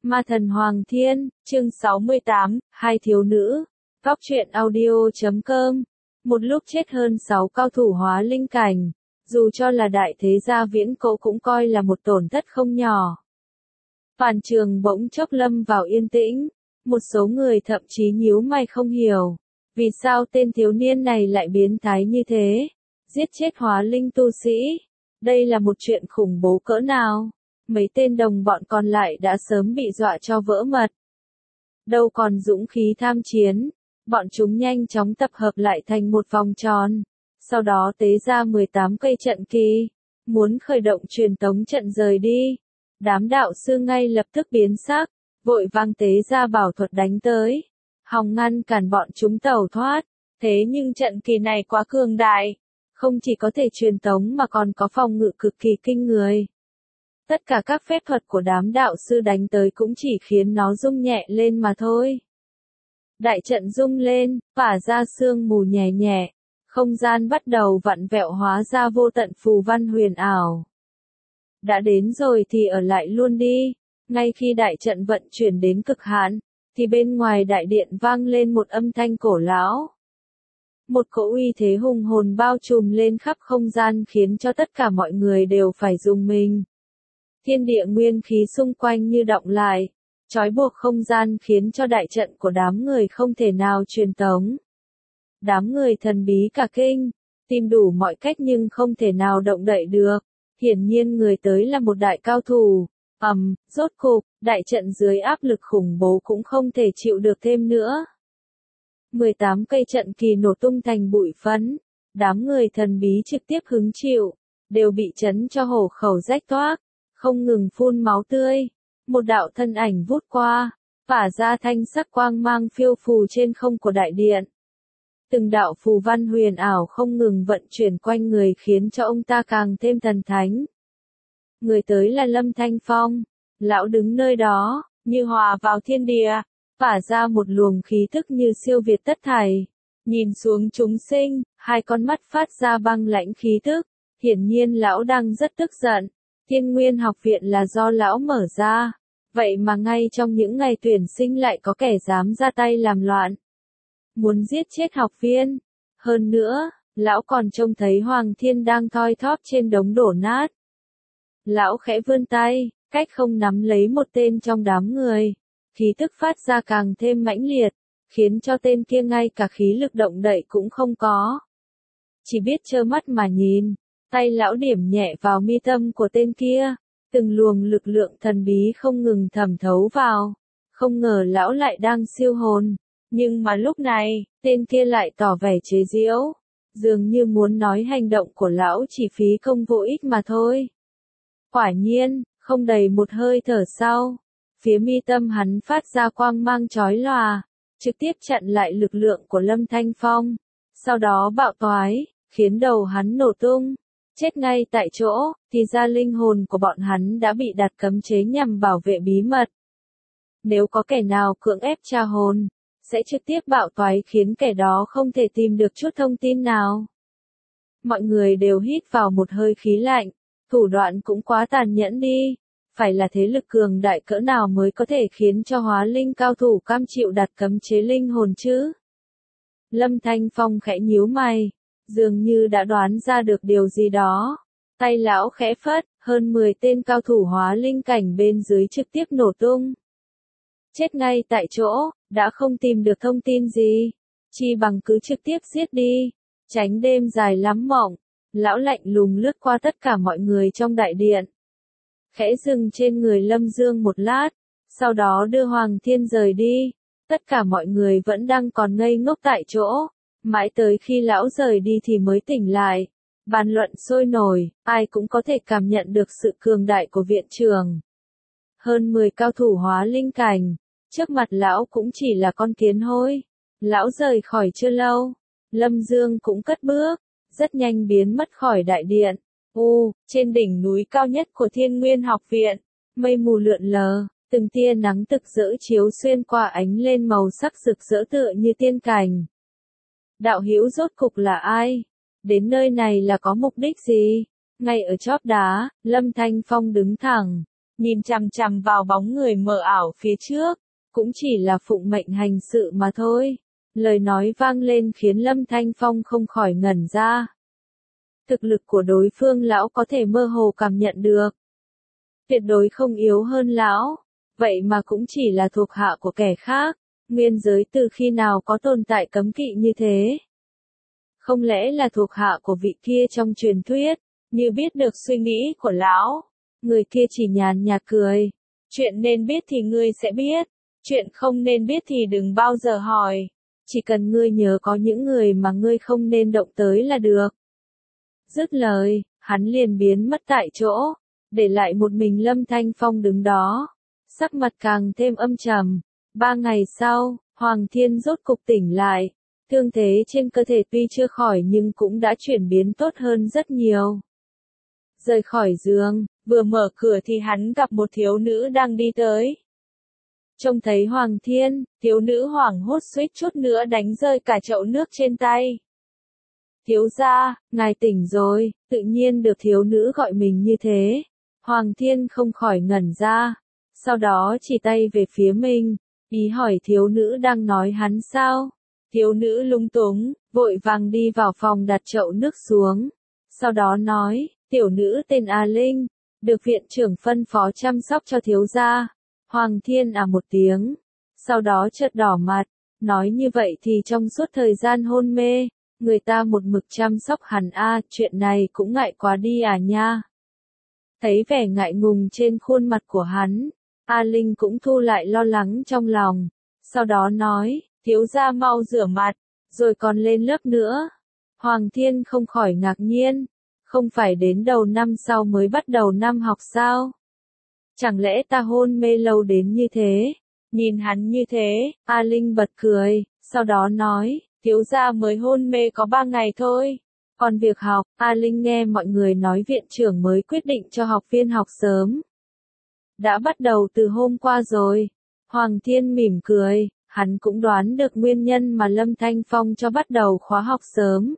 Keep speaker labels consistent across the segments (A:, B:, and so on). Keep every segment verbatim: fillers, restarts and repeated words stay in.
A: Ma thần Hoàng Thiên, chương sáu mươi tám, hai thiếu nữ, góc truyện audio chấm com. Một lúc chết hơn sáu cao thủ hóa linh cảnh, dù cho là đại thế gia Viễn Cổ cũng coi là một tổn thất không nhỏ. Phàn trường bỗng chốc lâm vào yên tĩnh, một số người thậm chí nhíu mày không hiểu, vì sao tên thiếu niên này lại biến thái như thế, giết chết hóa linh tu sĩ, đây là một chuyện khủng bố cỡ nào. Mấy tên đồng bọn còn lại đã sớm bị dọa cho vỡ mật. Đâu còn dũng khí tham chiến, bọn chúng nhanh chóng tập hợp lại thành một vòng tròn, sau đó tế ra mười tám cây trận kỳ, muốn khởi động truyền tống trận rời đi. Đám đạo sư ngay lập tức biến sắc, vội vàng tế ra bảo thuật đánh tới, hòng ngăn cản bọn chúng tẩu thoát. Thế nhưng trận kỳ này quá cường đại, không chỉ có thể truyền tống mà còn có phòng ngự cực kỳ kinh người. Tất cả các phép thuật của đám đạo sư đánh tới cũng chỉ khiến nó rung nhẹ lên mà thôi. Đại trận rung lên, phả ra sương mù nhẹ nhẹ, không gian bắt đầu vặn vẹo hóa ra vô tận phù văn huyền ảo. Đã đến rồi thì ở lại luôn đi. Ngay khi đại trận vận chuyển đến cực hạn, thì bên ngoài đại điện vang lên một âm thanh cổ lão. Một cỗ uy thế hùng hồn bao trùm lên khắp không gian khiến cho tất cả mọi người đều phải rùng mình. Thiên địa nguyên khí xung quanh như động lại, trói buộc không gian khiến cho đại trận của đám người không thể nào truyền tống. Đám người thần bí cả kinh, tìm đủ mọi cách nhưng không thể nào động đậy được. Hiển nhiên người tới là một đại cao thủ. Ầm, um, rốt cục, đại trận dưới áp lực khủng bố cũng không thể chịu được thêm nữa. mười tám cây trận kỳ nổ tung thành bụi phấn, đám người thần bí trực tiếp hứng chịu, đều bị chấn cho hổ khẩu rách toác, không ngừng phun máu tươi. Một đạo thân ảnh vút qua, phả ra thanh sắc quang mang phiêu phù trên không của đại điện. Từng đạo phù văn huyền ảo không ngừng vận chuyển quanh người khiến cho ông ta càng thêm thần thánh. Người tới là Lâm Thanh Phong, lão đứng nơi đó, như hòa vào thiên địa, phả ra một luồng khí thức như siêu việt tất thảy. Nhìn xuống chúng sinh, hai con mắt phát ra băng lãnh khí thức, hiển nhiên lão đang rất tức giận. Thiên Nguyên học viện là do lão mở ra, vậy mà ngay trong những ngày tuyển sinh lại có kẻ dám ra tay làm loạn. Muốn giết chết học viên. Hơn nữa, lão còn trông thấy Hoàng Thiên đang thoi thóp trên đống đổ nát. Lão khẽ vươn tay, cách không nắm lấy một tên trong đám người. Khí tức phát ra càng thêm mãnh liệt, khiến cho tên kia ngay cả khí lực động đậy cũng không có. Chỉ biết trơ mắt mà nhìn. Tay lão điểm nhẹ vào mi tâm của tên kia, từng luồng lực lượng thần bí không ngừng thẩm thấu vào. Không ngờ lão lại đang siêu hồn, nhưng mà lúc này, tên kia lại tỏ vẻ chế giễu, dường như muốn nói hành động của lão chỉ phí công vô ích mà thôi. Quả nhiên, không đầy một hơi thở sau, phía mi tâm hắn phát ra quang mang chói lòa, trực tiếp chặn lại lực lượng của Lâm Thanh Phong, sau đó bạo toái, khiến đầu hắn nổ tung. Chết ngay tại chỗ, thì ra linh hồn của bọn hắn đã bị đặt cấm chế nhằm bảo vệ bí mật. Nếu có kẻ nào cưỡng ép tra hồn, sẽ trực tiếp bạo toái khiến kẻ đó không thể tìm được chút thông tin nào. Mọi người đều hít vào một hơi khí lạnh, thủ đoạn cũng quá tàn nhẫn đi, phải là thế lực cường đại cỡ nào mới có thể khiến cho hóa linh cao thủ cam chịu đặt cấm chế linh hồn chứ? Lâm Thanh Phong khẽ nhíu mày, dường như đã đoán ra được điều gì đó. Tay lão khẽ phất, hơn mười tên cao thủ hóa linh cảnh bên dưới trực tiếp nổ tung. Chết ngay tại chỗ, đã không tìm được thông tin gì, chi bằng cứ trực tiếp giết đi, tránh đêm dài lắm mộng. Lão lạnh lùng lướt qua tất cả mọi người trong đại điện, khẽ dừng trên người Lâm Dương một lát, sau đó đưa Hoàng Thiên rời đi. Tất cả mọi người vẫn đang còn ngây ngốc tại chỗ, mãi tới khi lão rời đi thì mới tỉnh lại. Bàn luận sôi nổi, ai cũng có thể cảm nhận được sự cường đại của viện trưởng. Hơn mười cao thủ hóa linh cảnh, trước mặt lão cũng chỉ là con kiến hôi. Lão rời khỏi chưa lâu, Lâm Dương cũng cất bước, rất nhanh biến mất khỏi đại điện. U, trên đỉnh núi cao nhất của Thiên Nguyên học viện, mây mù lượn lờ, từng tia nắng rực rỡ chiếu xuyên qua ánh lên màu sắc rực rỡ tựa như tiên cảnh. Đạo hữu rốt cục là ai? Đến nơi này là có mục đích gì? Ngay ở chóp đá, Lâm Thanh Phong đứng thẳng, nhìn chằm chằm vào bóng người mờ ảo phía trước, cũng chỉ là phụng mệnh hành sự mà thôi. Lời nói vang lên khiến Lâm Thanh Phong không khỏi ngẩn ra. Thực lực của đối phương lão có thể mơ hồ cảm nhận được. Tuyệt đối không yếu hơn lão, vậy mà cũng chỉ là thuộc hạ của kẻ khác. Nguyên giới từ khi nào có tồn tại cấm kỵ như thế? Không lẽ là thuộc hạ của vị kia trong truyền thuyết, như biết được suy nghĩ của lão? Người kia chỉ nhàn nhạt cười. Chuyện nên biết thì ngươi sẽ biết, chuyện không nên biết thì đừng bao giờ hỏi. Chỉ cần ngươi nhớ có những người mà ngươi không nên động tới là được. Dứt lời, hắn liền biến mất tại chỗ, để lại một mình Lâm Thanh Phong đứng đó. Sắc mặt càng thêm âm trầm. Ba ngày sau, Hoàng Thiên rốt cục tỉnh lại. Thương thế trên cơ thể tuy chưa khỏi nhưng cũng đã chuyển biến tốt hơn rất nhiều. Rời khỏi giường, vừa mở cửa thì hắn gặp một thiếu nữ đang đi tới. Trông thấy Hoàng Thiên, thiếu nữ hoảng hốt suýt chút nữa đánh rơi cả chậu nước trên tay. Thiếu gia, ngài tỉnh rồi, tự nhiên được thiếu nữ gọi mình như thế. Hoàng Thiên không khỏi ngẩn ra, sau đó chỉ tay về phía mình, ý hỏi thiếu nữ đang nói hắn sao. Thiếu nữ lung túng, vội vàng đi vào phòng đặt chậu nước xuống. Sau đó nói, tiểu nữ tên A Linh, được viện trưởng phân phó chăm sóc cho thiếu gia. Hoàng Thiên à một tiếng, sau đó chợt đỏ mặt, nói như vậy thì trong suốt thời gian hôn mê, người ta một mực chăm sóc hắn a, chuyện này cũng ngại quá đi à nha. Thấy vẻ ngại ngùng trên khuôn mặt của hắn, A Linh cũng thu lại lo lắng trong lòng, sau đó nói, thiếu gia mau rửa mặt, rồi còn lên lớp nữa. Hoàng Thiên không khỏi ngạc nhiên, không phải đến đầu năm sau mới bắt đầu năm học sao? Chẳng lẽ ta hôn mê lâu đến như thế? Nhìn hắn như thế, A Linh bật cười, sau đó nói, thiếu gia mới hôn mê có ba ngày thôi. Còn việc học, A Linh nghe mọi người nói viện trưởng mới quyết định cho học viên học sớm. Đã bắt đầu từ hôm qua rồi. Hoàng Thiên mỉm cười, hắn cũng đoán được nguyên nhân mà Lâm Thanh Phong cho bắt đầu khóa học sớm.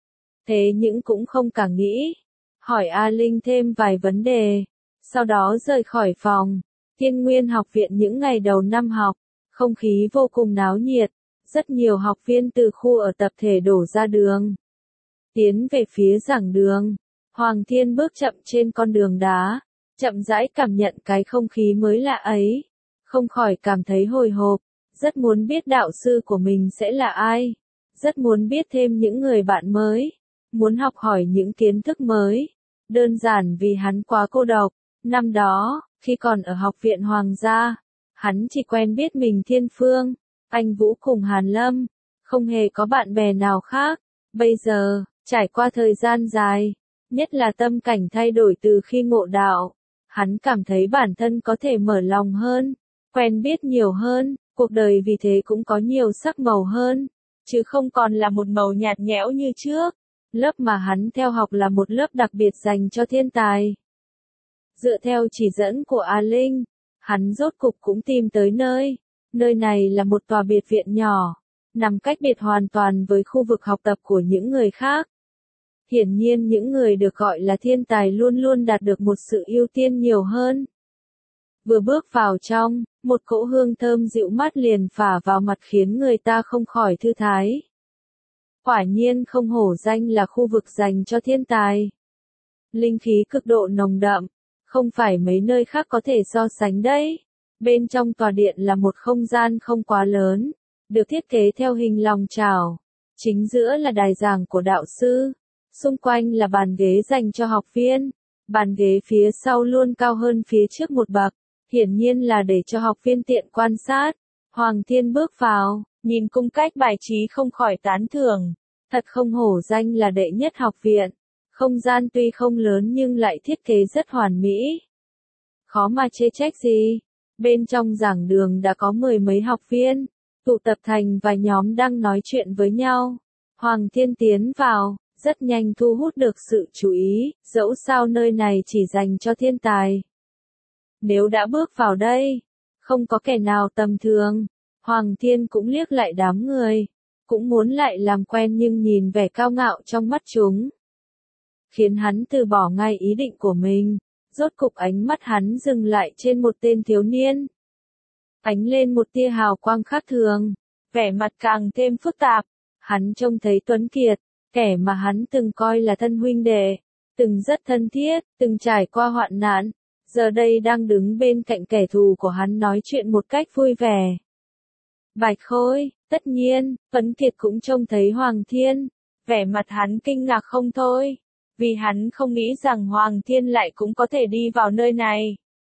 A: Thế nhưng cũng không cả nghĩ, hỏi A Linh thêm vài vấn đề, sau đó rời khỏi phòng. Thiên Nguyên học viện những ngày đầu năm học, không khí vô cùng náo nhiệt, rất nhiều học viên từ khu ở tập thể đổ ra đường. Tiến về phía giảng đường, Hoàng Thiên bước chậm trên con đường đá, chậm rãi cảm nhận cái không khí mới lạ ấy, không khỏi cảm thấy hồi hộp, rất muốn biết đạo sư của mình sẽ là ai, rất muốn biết thêm những người bạn mới, muốn học hỏi những kiến thức mới, đơn giản vì hắn quá cô độc. Năm đó, khi còn ở học viện Hoàng gia, hắn chỉ quen biết mình Thiên Phương, anh Vũ cùng Hàn Lâm, không hề có bạn bè nào khác. Bây giờ, trải qua thời gian dài, nhất là tâm cảnh thay đổi từ khi ngộ đạo, hắn cảm thấy bản thân có thể mở lòng hơn, quen biết nhiều hơn, cuộc đời vì thế cũng có nhiều sắc màu hơn, chứ không còn là một màu nhạt nhẽo như trước. Lớp mà hắn theo học là một lớp đặc biệt dành cho thiên tài. Dựa theo chỉ dẫn của A Linh, hắn rốt cục cũng tìm tới nơi. Nơi này là một tòa biệt viện nhỏ, nằm cách biệt hoàn toàn với khu vực học tập của những người khác. Hiển nhiên những người được gọi là thiên tài luôn luôn đạt được một sự ưu tiên nhiều hơn. Vừa bước vào trong, một cỗ hương thơm dịu mát liền phả vào mặt khiến người ta không khỏi thư thái. Quả nhiên không hổ danh là khu vực dành cho thiên tài. Linh khí cực độ nồng đậm, không phải mấy nơi khác có thể so sánh đấy. Bên trong tòa điện là một không gian không quá lớn, được thiết kế theo hình lòng chảo. Chính giữa là đài giảng của đạo sư, xung quanh là bàn ghế dành cho học viên. Bàn ghế phía sau luôn cao hơn phía trước một bậc, hiển nhiên là để cho học viên tiện quan sát. Hoàng Thiên bước vào, nhìn cung cách bài trí không khỏi tán thưởng, thật không hổ danh là đệ nhất học viện. Không gian tuy không lớn nhưng lại thiết kế rất hoàn mỹ. Khó mà chê trách gì. Bên trong giảng đường đã có mười mấy học viên, tụ tập thành vài nhóm đang nói chuyện với nhau. Hoàng Thiên tiến vào, rất nhanh thu hút được sự chú ý, dẫu sao nơi này chỉ dành cho thiên tài. Nếu đã bước vào đây, không có kẻ nào tầm thường. Hoàng Thiên cũng liếc lại đám người, cũng muốn lại làm quen nhưng nhìn vẻ cao ngạo trong mắt chúng, khiến hắn từ bỏ ngay ý định của mình. Rốt cục ánh mắt hắn dừng lại trên một tên thiếu niên. Ánh lên một tia hào quang khác thường, vẻ mặt càng thêm phức tạp. Hắn trông thấy Tuấn Kiệt, kẻ mà hắn từng coi là thân huynh đệ, từng rất thân thiết, từng trải qua hoạn nạn, giờ đây đang đứng bên cạnh kẻ thù của hắn nói chuyện một cách vui vẻ. Bạch Khôi, tất nhiên, Tuấn Kiệt cũng trông thấy Hoàng Thiên, vẻ mặt hắn kinh ngạc không thôi, vì hắn không nghĩ rằng Hoàng Thiên lại cũng có thể đi vào nơi này.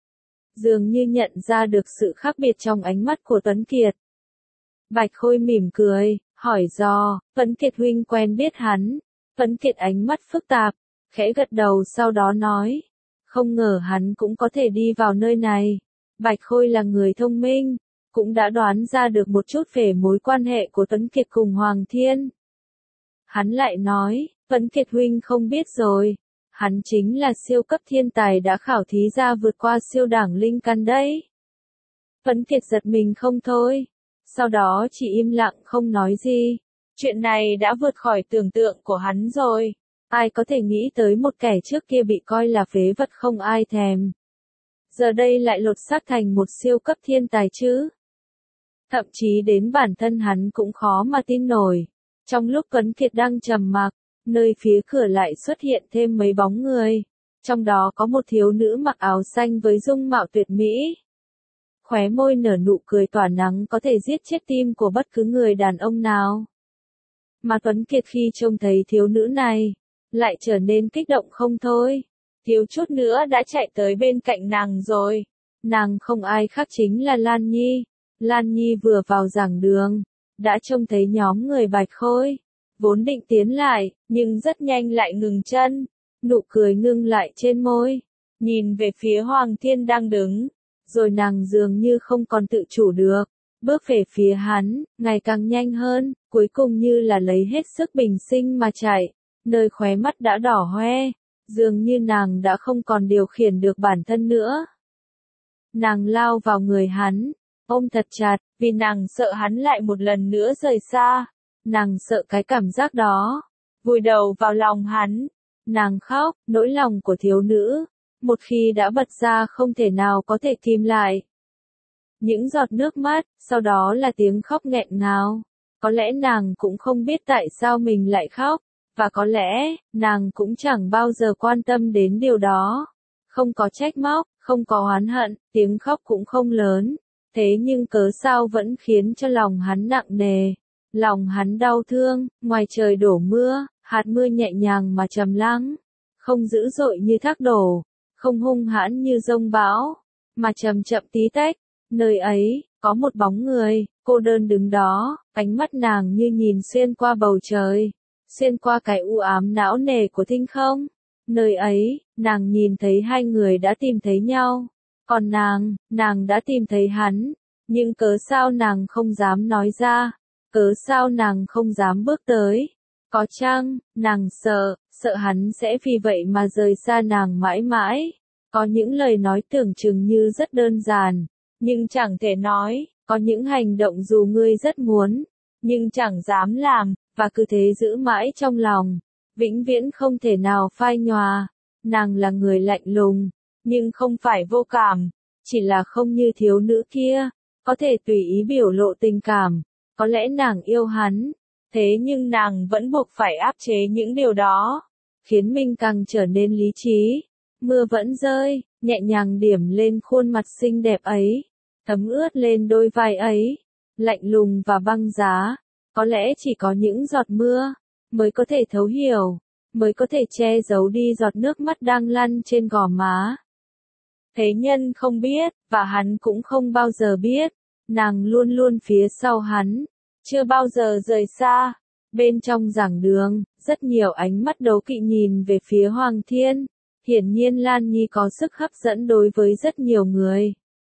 A: Dường như nhận ra được sự khác biệt trong ánh mắt của Tuấn Kiệt. Bạch Khôi mỉm cười, hỏi dò, Tuấn Kiệt huynh quen biết hắn. Tuấn Kiệt ánh mắt phức tạp, khẽ gật đầu sau đó nói, không ngờ hắn cũng có thể đi vào nơi này. Bạch Khôi là người thông minh, cũng đã đoán ra được một chút về mối quan hệ của Tuấn Kiệt cùng Hoàng Thiên. Hắn lại nói, Tuấn Kiệt huynh không biết rồi, hắn chính là siêu cấp thiên tài đã khảo thí ra vượt qua siêu đẳng linh căn đấy. Tuấn Kiệt giật mình không thôi, sau đó chỉ im lặng không nói gì. Chuyện này đã vượt khỏi tưởng tượng của hắn rồi. Ai có thể nghĩ tới một kẻ trước kia bị coi là phế vật không ai thèm. Giờ đây lại lột xác thành một siêu cấp thiên tài chứ. Thậm chí đến bản thân hắn cũng khó mà tin nổi. Trong lúc Tuấn Kiệt đang trầm mặc, nơi phía cửa lại xuất hiện thêm mấy bóng người. Trong đó có một thiếu nữ mặc áo xanh với dung mạo tuyệt mỹ. Khóe môi nở nụ cười tỏa nắng có thể giết chết tim của bất cứ người đàn ông nào. Mà Tuấn Kiệt khi trông thấy thiếu nữ này, lại trở nên kích động không thôi. Thiếu chút nữa đã chạy tới bên cạnh nàng rồi. Nàng không ai khác chính là Lan Nhi. Lan Nhi vừa vào giảng đường, đã trông thấy nhóm người Bạch Khôi. Vốn định tiến lại, nhưng rất nhanh lại ngừng chân. Nụ cười ngưng lại trên môi. Nhìn về phía Hoàng Thiên đang đứng. Rồi nàng dường như không còn tự chủ được. Bước về phía hắn, ngày càng nhanh hơn, cuối cùng như là lấy hết sức bình sinh mà chạy. Nơi khóe mắt đã đỏ hoe, dường như nàng đã không còn điều khiển được bản thân nữa. Nàng lao vào người hắn, ôm thật chặt, vì nàng sợ hắn lại một lần nữa rời xa. Nàng sợ cái cảm giác đó, vùi đầu vào lòng hắn. Nàng khóc, nỗi lòng của thiếu nữ, một khi đã bật ra không thể nào có thể kìm lại. Những giọt nước mắt, sau đó là tiếng khóc nghẹn ngào. Có lẽ nàng cũng không biết tại sao mình lại khóc. Và có lẽ, nàng cũng chẳng bao giờ quan tâm đến điều đó. Không có trách móc, không có oán hận, tiếng khóc cũng không lớn. Thế nhưng cớ sao vẫn khiến cho lòng hắn nặng nề. Lòng hắn đau thương, ngoài trời đổ mưa, hạt mưa nhẹ nhàng mà trầm lắng. Không dữ dội như thác đổ, không hung hãn như dông bão, mà chậm chậm tí tách. Nơi ấy, có một bóng người, cô đơn đứng đó, ánh mắt nàng như nhìn xuyên qua bầu trời. Xuyên qua cái u ám não nề của thinh không. Nơi ấy, nàng nhìn thấy hai người đã tìm thấy nhau. Còn nàng, nàng đã tìm thấy hắn. Nhưng cớ sao nàng không dám nói ra? Cớ sao nàng không dám bước tới? Có chăng, nàng sợ, sợ hắn sẽ vì vậy mà rời xa nàng mãi mãi. Có những lời nói tưởng chừng như rất đơn giản, nhưng chẳng thể nói. Có những hành động dù ngươi rất muốn, nhưng chẳng dám làm. Và cứ thế giữ mãi trong lòng, vĩnh viễn không thể nào phai nhòa. Nàng là người lạnh lùng, nhưng không phải vô cảm, chỉ là không như thiếu nữ kia, có thể tùy ý biểu lộ tình cảm. Có lẽ nàng yêu hắn, thế nhưng nàng vẫn buộc phải áp chế những điều đó, khiến mình càng trở nên lý trí. Mưa vẫn rơi, nhẹ nhàng điểm lên khuôn mặt xinh đẹp ấy, thấm ướt lên đôi vai ấy, lạnh lùng và băng giá. Có lẽ chỉ có những giọt mưa, mới có thể thấu hiểu, mới có thể che giấu đi giọt nước mắt đang lăn trên gò má. Thế nhân không biết, và hắn cũng không bao giờ biết, nàng luôn luôn phía sau hắn, chưa bao giờ rời xa. Bên trong giảng đường, rất nhiều ánh mắt đố kỵ nhìn về phía Hoàng Thiên, hiển nhiên Lan Nhi có sức hấp dẫn đối với rất nhiều người.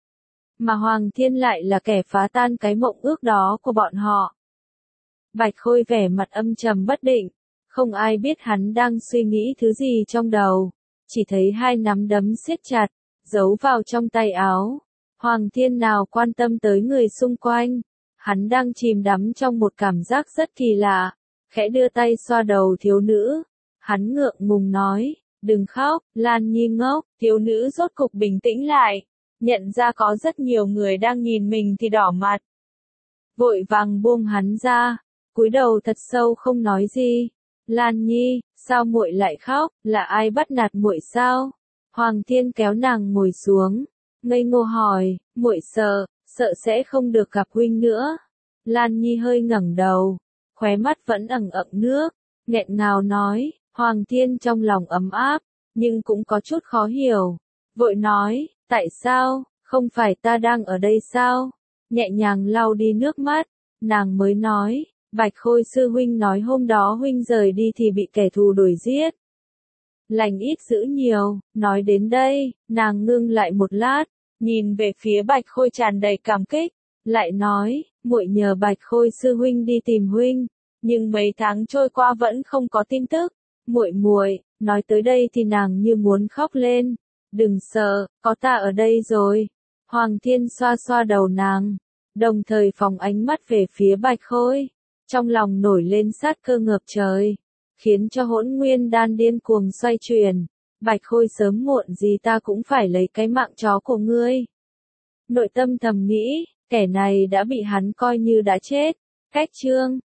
A: Mà Hoàng Thiên lại là kẻ phá tan cái mộng ước đó của bọn họ. Bạch Khôi vẻ mặt âm trầm bất định, không ai biết hắn đang suy nghĩ thứ gì trong đầu, chỉ thấy hai nắm đấm siết chặt, giấu vào trong tay áo. Hoàng Thiên nào quan tâm tới người xung quanh, hắn đang chìm đắm trong một cảm giác rất kỳ lạ, khẽ đưa tay xoa đầu thiếu nữ, hắn ngượng ngùng nói, Đừng khóc, Lan Nhi ngốc, thiếu nữ rốt cục bình tĩnh lại, nhận ra có rất nhiều người đang nhìn mình thì đỏ mặt. Vội vàng buông hắn ra, cúi đầu thật sâu không nói gì. Lan Nhi, sao muội lại khóc, là ai bắt nạt muội sao? Hoàng Thiên kéo nàng ngồi xuống, ngây ngô hỏi, muội sợ, sợ sẽ không được gặp huynh nữa. Lan Nhi hơi ngẩng đầu, khóe mắt vẫn ẩn ẩn nước, nghẹn ngào nói, Hoàng Thiên trong lòng ấm áp, nhưng cũng có chút khó hiểu. Vội nói, tại sao, không phải ta đang ở đây sao? Nhẹ nhàng lau đi nước mắt, nàng mới nói, Bạch Khôi sư huynh nói hôm đó huynh rời đi thì bị kẻ thù đuổi giết. Lành ít dữ nhiều, nói đến đây, nàng ngưng lại một lát, nhìn về phía Bạch Khôi tràn đầy cảm kích, lại nói, muội nhờ Bạch Khôi sư huynh đi tìm huynh, nhưng mấy tháng trôi qua vẫn không có tin tức. Muội muội, nói tới đây thì nàng như muốn khóc lên. Đừng sợ, có ta ở đây rồi. Hoàng Thiên xoa xoa đầu nàng, đồng thời phóng ánh mắt về phía Bạch Khôi, trong lòng nổi lên sát cơ ngập trời, khiến cho hỗn nguyên đan điên cuồng xoay chuyển. Bạch Khôi sớm muộn gì ta cũng phải lấy cái mạng chó của ngươi. Nội tâm thầm nghĩ, kẻ này đã bị hắn coi như đã chết. Cách chương